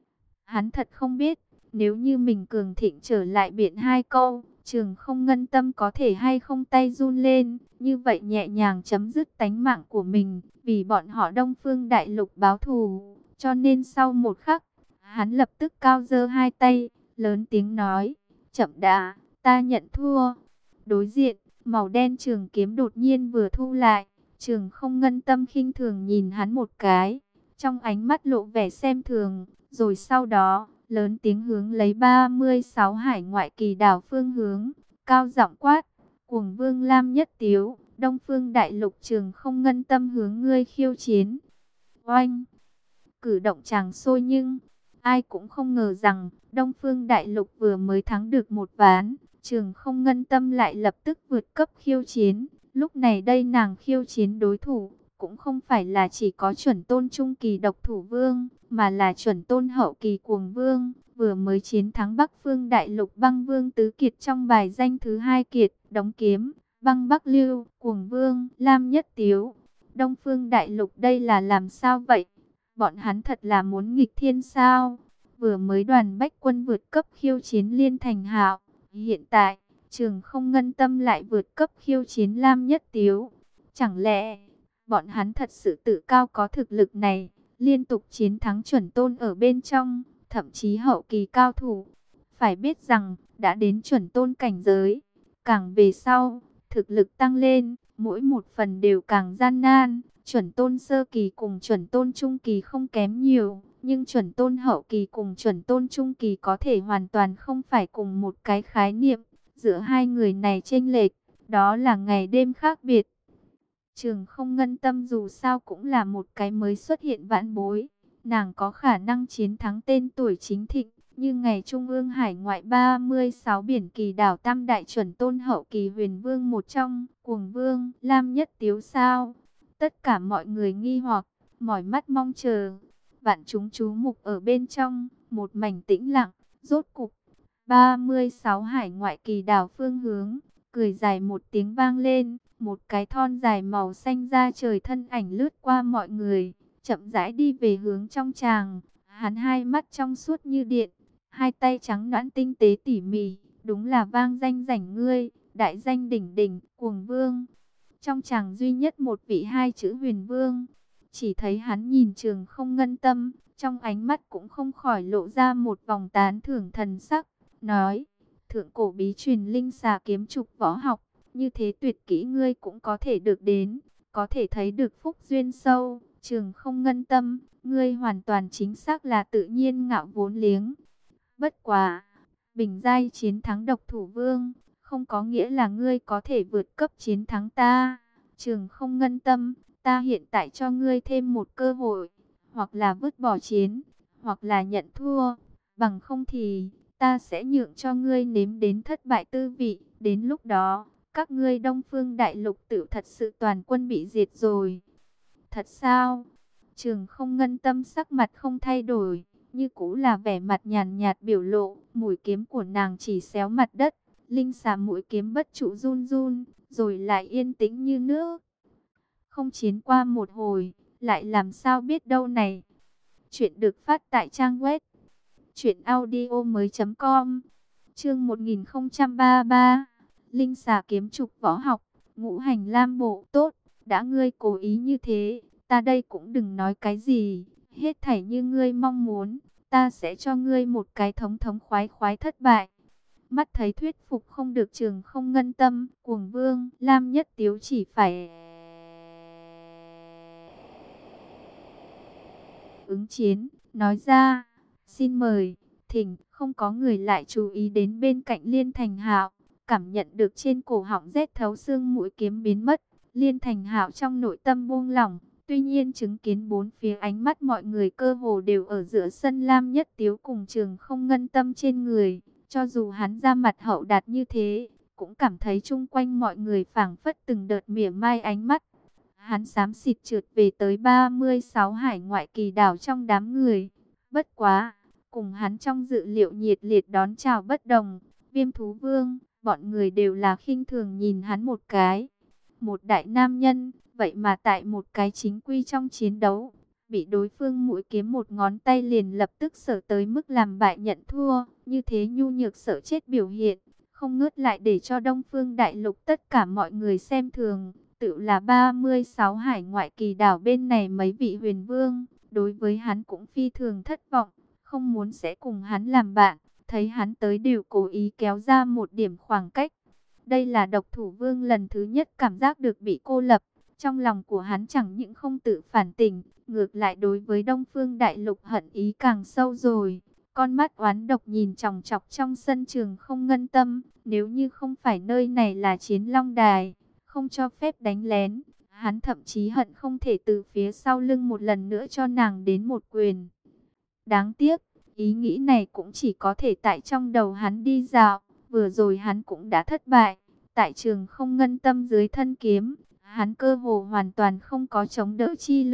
Hắn thật không biết, nếu như mình cường thịnh trở lại biện hai câu, Trường Không Ngân Tâm có thể hay không tay run lên, như vậy nhẹ nhàng chấm dứt tánh mạng của mình, vì bọn họ Đông Phương Đại Lục báo thù. Cho nên sau một khắc, hắn lập tức cao giơ hai tay, lớn tiếng nói, chậm đã, ta nhận thua. Đối diện, màu đen trường kiếm đột nhiên vừa thu lại, Trường Không Ngân Tâm khinh thường nhìn hắn một cái, trong ánh mắt lộ vẻ xem thường, rồi sau đó, lớn tiếng hướng lấy 36 hải ngoại kỳ đảo phương hướng, cao giọng quát, Cuồng Vương Lam Nhất Tiếu, Đông Phương Đại Lục Trường Không Ngân Tâm hướng ngươi khiêu chiến. Oanh! Cử động chàng sôi nhưng, ai cũng không ngờ rằng, Đông Phương Đại Lục vừa mới thắng được một ván, Trường Không Ngân Tâm lại lập tức vượt cấp khiêu chiến. Lúc này đây nàng khiêu chiến đối thủ, cũng không phải là chỉ có chuẩn tôn trung kỳ độc thủ vương, mà là chuẩn tôn hậu kỳ Cuồng Vương, vừa mới chiến thắng Bắc Phương Đại Lục Băng Vương tứ kiệt trong bài danh thứ hai kiệt, đóng kiếm, Băng Bắc Lưu, Cuồng Vương, Lam Nhất Tiếu. Đông Phương Đại Lục đây là làm sao vậy? Bọn hắn thật là muốn nghịch thiên sao? Vừa mới đoàn bách quân vượt cấp khiêu chiến Liên Thành Hạo, hiện tại Trường Không Ngân Tâm lại vượt cấp khiêu chiến Lam Nhất Tiếu. Chẳng lẽ bọn hắn thật sự tự cao có thực lực này, liên tục chiến thắng chuẩn tôn ở bên trong, thậm chí hậu kỳ cao thủ. Phải biết rằng, đã đến chuẩn tôn cảnh giới, càng về sau, thực lực tăng lên, mỗi một phần đều càng gian nan. Chuẩn tôn sơ kỳ cùng chuẩn tôn trung kỳ không kém nhiều, nhưng chuẩn tôn hậu kỳ cùng chuẩn tôn trung kỳ có thể hoàn toàn không phải cùng một cái khái niệm. Giữa hai người này chênh lệch, đó là ngày đêm khác biệt. Trường Không Ngân Tâm dù sao cũng là một cái mới xuất hiện vãn bối, nàng có khả năng chiến thắng tên tuổi chính thịnh, như ngày Trung ương hải ngoại 36 biển kỳ đảo tam đại chuẩn tôn hậu kỳ huyền vương một trong, Cuồng Vương, Lam Nhất Tiếu sao? Tất cả mọi người nghi hoặc, mỏi mắt mong chờ. Vạn chúng chú mục ở bên trong, một mảnh tĩnh lặng, rốt cục 36 hải ngoại kỳ đảo phương hướng, cười dài một tiếng vang lên, một cái thon dài màu xanh da trời thân ảnh lướt qua mọi người, chậm rãi đi về hướng trong tràng. Hắn hai mắt trong suốt như điện, hai tay trắng nõn tinh tế tỉ mỉ, đúng là vang danh rảnh ngươi, đại danh đỉnh đỉnh, Cuồng Vương. Trong tràng duy nhất một vị hai chữ huyền vương, chỉ thấy hắn nhìn Trường Không Ngân Tâm, trong ánh mắt cũng không khỏi lộ ra một vòng tán thưởng thần sắc, nói: thượng cổ bí truyền linh xà kiếm trục võ học, như thế tuyệt kỹ ngươi cũng có thể được đến, có thể thấy được phúc duyên sâu. Trường Không Ngân Tâm, ngươi hoàn toàn chính xác là tự nhiên ngạo vốn liếng. Bất quá, bình giai chiến thắng độc thủ vương, không có nghĩa là ngươi có thể vượt cấp chiến thắng ta. Trường Không Ngân Tâm, ta hiện tại cho ngươi thêm một cơ hội, hoặc là vứt bỏ chiến, hoặc là nhận thua, bằng không thì ta sẽ nhượng cho ngươi nếm đến thất bại tư vị. Đến lúc đó, các ngươi Đông Phương Đại Lục tự thật sự toàn quân bị diệt rồi. Thật sao? Trường Không Ngân Tâm sắc mặt không thay đổi, như cũ là vẻ mặt nhàn nhạt biểu lộ, mũi kiếm của nàng chỉ xéo mặt đất, linh xà mũi kiếm bất trụ run run, rồi lại yên tĩnh như nước. Không chiến qua một hồi, lại làm sao biết đâu này. Chuyện được phát tại trang web truyệnaudiomoi.com. Chương 1033, linh xà kiếm trục võ học, ngũ hành lam bộ. Tốt, đã ngươi cố ý như thế, ta đây cũng đừng nói cái gì, hết thảy như ngươi mong muốn, ta sẽ cho ngươi một cái thống thống khoái khoái thất bại. Mắt thấy thuyết phục không được Trường Không Ngân Tâm, Cuồng Vương, Lam Nhất Tiếu chỉ phải ứng chiến, nói ra: xin mời, thỉnh. Không có người lại chú ý đến bên cạnh Liên Thành Hạo, cảm nhận được trên cổ họng rét thấu xương mũi kiếm biến mất, Liên Thành Hạo trong nội tâm buông lỏng. Tuy nhiên chứng kiến bốn phía ánh mắt mọi người cơ hồ đều ở giữa sân Lam Nhất Tiếu cùng Trường Không Ngân Tâm trên người, cho dù hắn ra mặt hậu đạt như thế, cũng cảm thấy chung quanh mọi người phảng phất từng đợt mỉa mai ánh mắt. Hắn xám xịt trượt về tới 36 hải ngoại kỳ đảo trong đám người. Bất quá, cùng hắn trong dự liệu nhiệt liệt đón chào bất đồng, Viêm Thú Vương, bọn người đều là khinh thường nhìn hắn một cái. Một đại nam nhân, vậy mà tại một cái chính quy trong chiến đấu, bị đối phương mũi kiếm một ngón tay liền lập tức sở tới mức làm bại nhận thua, như thế nhu nhược sợ chết biểu hiện, không ngớt lại để cho Đông Phương Đại Lục tất cả mọi người xem thường. Tự là 36 hải ngoại kỳ đảo bên này mấy vị huyền vương, đối với hắn cũng phi thường thất vọng, không muốn sẽ cùng hắn làm bạn, thấy hắn tới đều cố ý kéo ra một điểm khoảng cách. Đây là độc thủ vương lần thứ nhất cảm giác được bị cô lập, trong lòng của hắn chẳng những không tự phản tỉnh, ngược lại đối với Đông Phương Đại Lục hận ý càng sâu rồi. Con mắt oán độc nhìn chòng chọc trong sân Trường Không Ngân Tâm, nếu như không phải nơi này là Chiến Long Đài, không cho phép đánh lén, hắn thậm chí hận không thể từ phía sau lưng một lần nữa cho nàng đến một quyền. Đáng tiếc, ý nghĩ này cũng chỉ có thể tại trong đầu hắn đi dạo, vừa rồi hắn cũng đã thất bại. Tại Trường Không Ngân Tâm dưới thân kiếm, hắn cơ hồ hoàn toàn không có chống đỡ chi lực,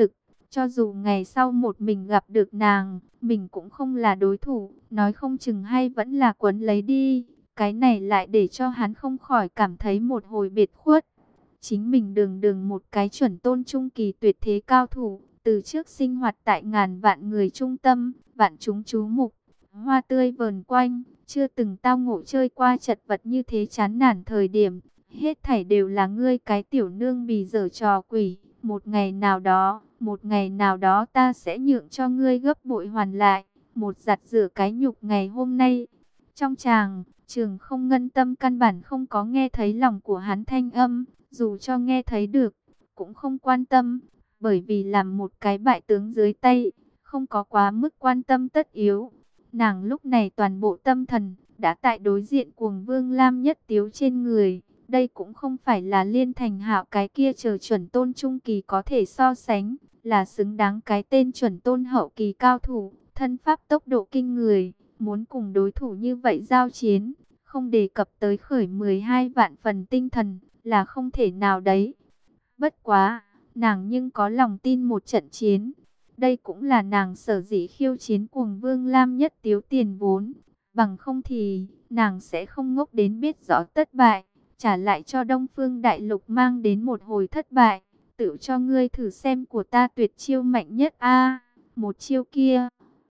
Cho dù ngày sau một mình gặp được nàng, mình cũng không là đối thủ, nói không chừng hay vẫn là quấn lấy đi. Cái này lại để cho hắn không khỏi cảm thấy một hồi biệt khuất. Chính mình đường đường một cái chuẩn tôn trung kỳ tuyệt thế cao thủ, từ trước sinh hoạt tại ngàn vạn người trung tâm, vạn chúng chú mục, hoa tươi vờn quanh, chưa từng tao ngộ chơi qua chật vật như thế chán nản thời điểm. Hết thảy đều là ngươi cái tiểu nương bì dở trò quỷ. Một ngày nào đó ta sẽ nhượng cho ngươi gấp bội hoàn lại. Một giặt rửa cái nhục ngày hôm nay. Trong Trường Không Ngân Tâm căn bản không có nghe thấy lòng của hắn thanh âm. Dù cho nghe thấy được, cũng không quan tâm. Bởi vì làm một cái bại tướng dưới tay, không có quá mức quan tâm tất yếu. Nàng lúc này toàn bộ tâm thần đã tại đối diện Cuồng Vương Lam Nhất Tiếu trên người. Đây cũng không phải là Liên Thành Hạo cái kia chờ chuẩn tôn trung kỳ có thể so sánh, là xứng đáng cái tên chuẩn tôn hậu kỳ cao thủ, thân pháp tốc độ kinh người, muốn cùng đối thủ như vậy giao chiến, không đề cập tới khởi 12 vạn phần tinh thần, là không thể nào đấy. Bất quá, nàng nhưng có lòng tin một trận chiến. Đây cũng là nàng sở dĩ khiêu chiến Cuồng Vương Lam Nhất Tiếu tiền vốn. Bằng không thì, nàng sẽ không ngốc đến biết rõ tất bại, trả lại cho Đông Phương Đại Lục mang đến một hồi thất bại. Tự cho ngươi thử xem của ta tuyệt chiêu mạnh nhất a. Một chiêu kia,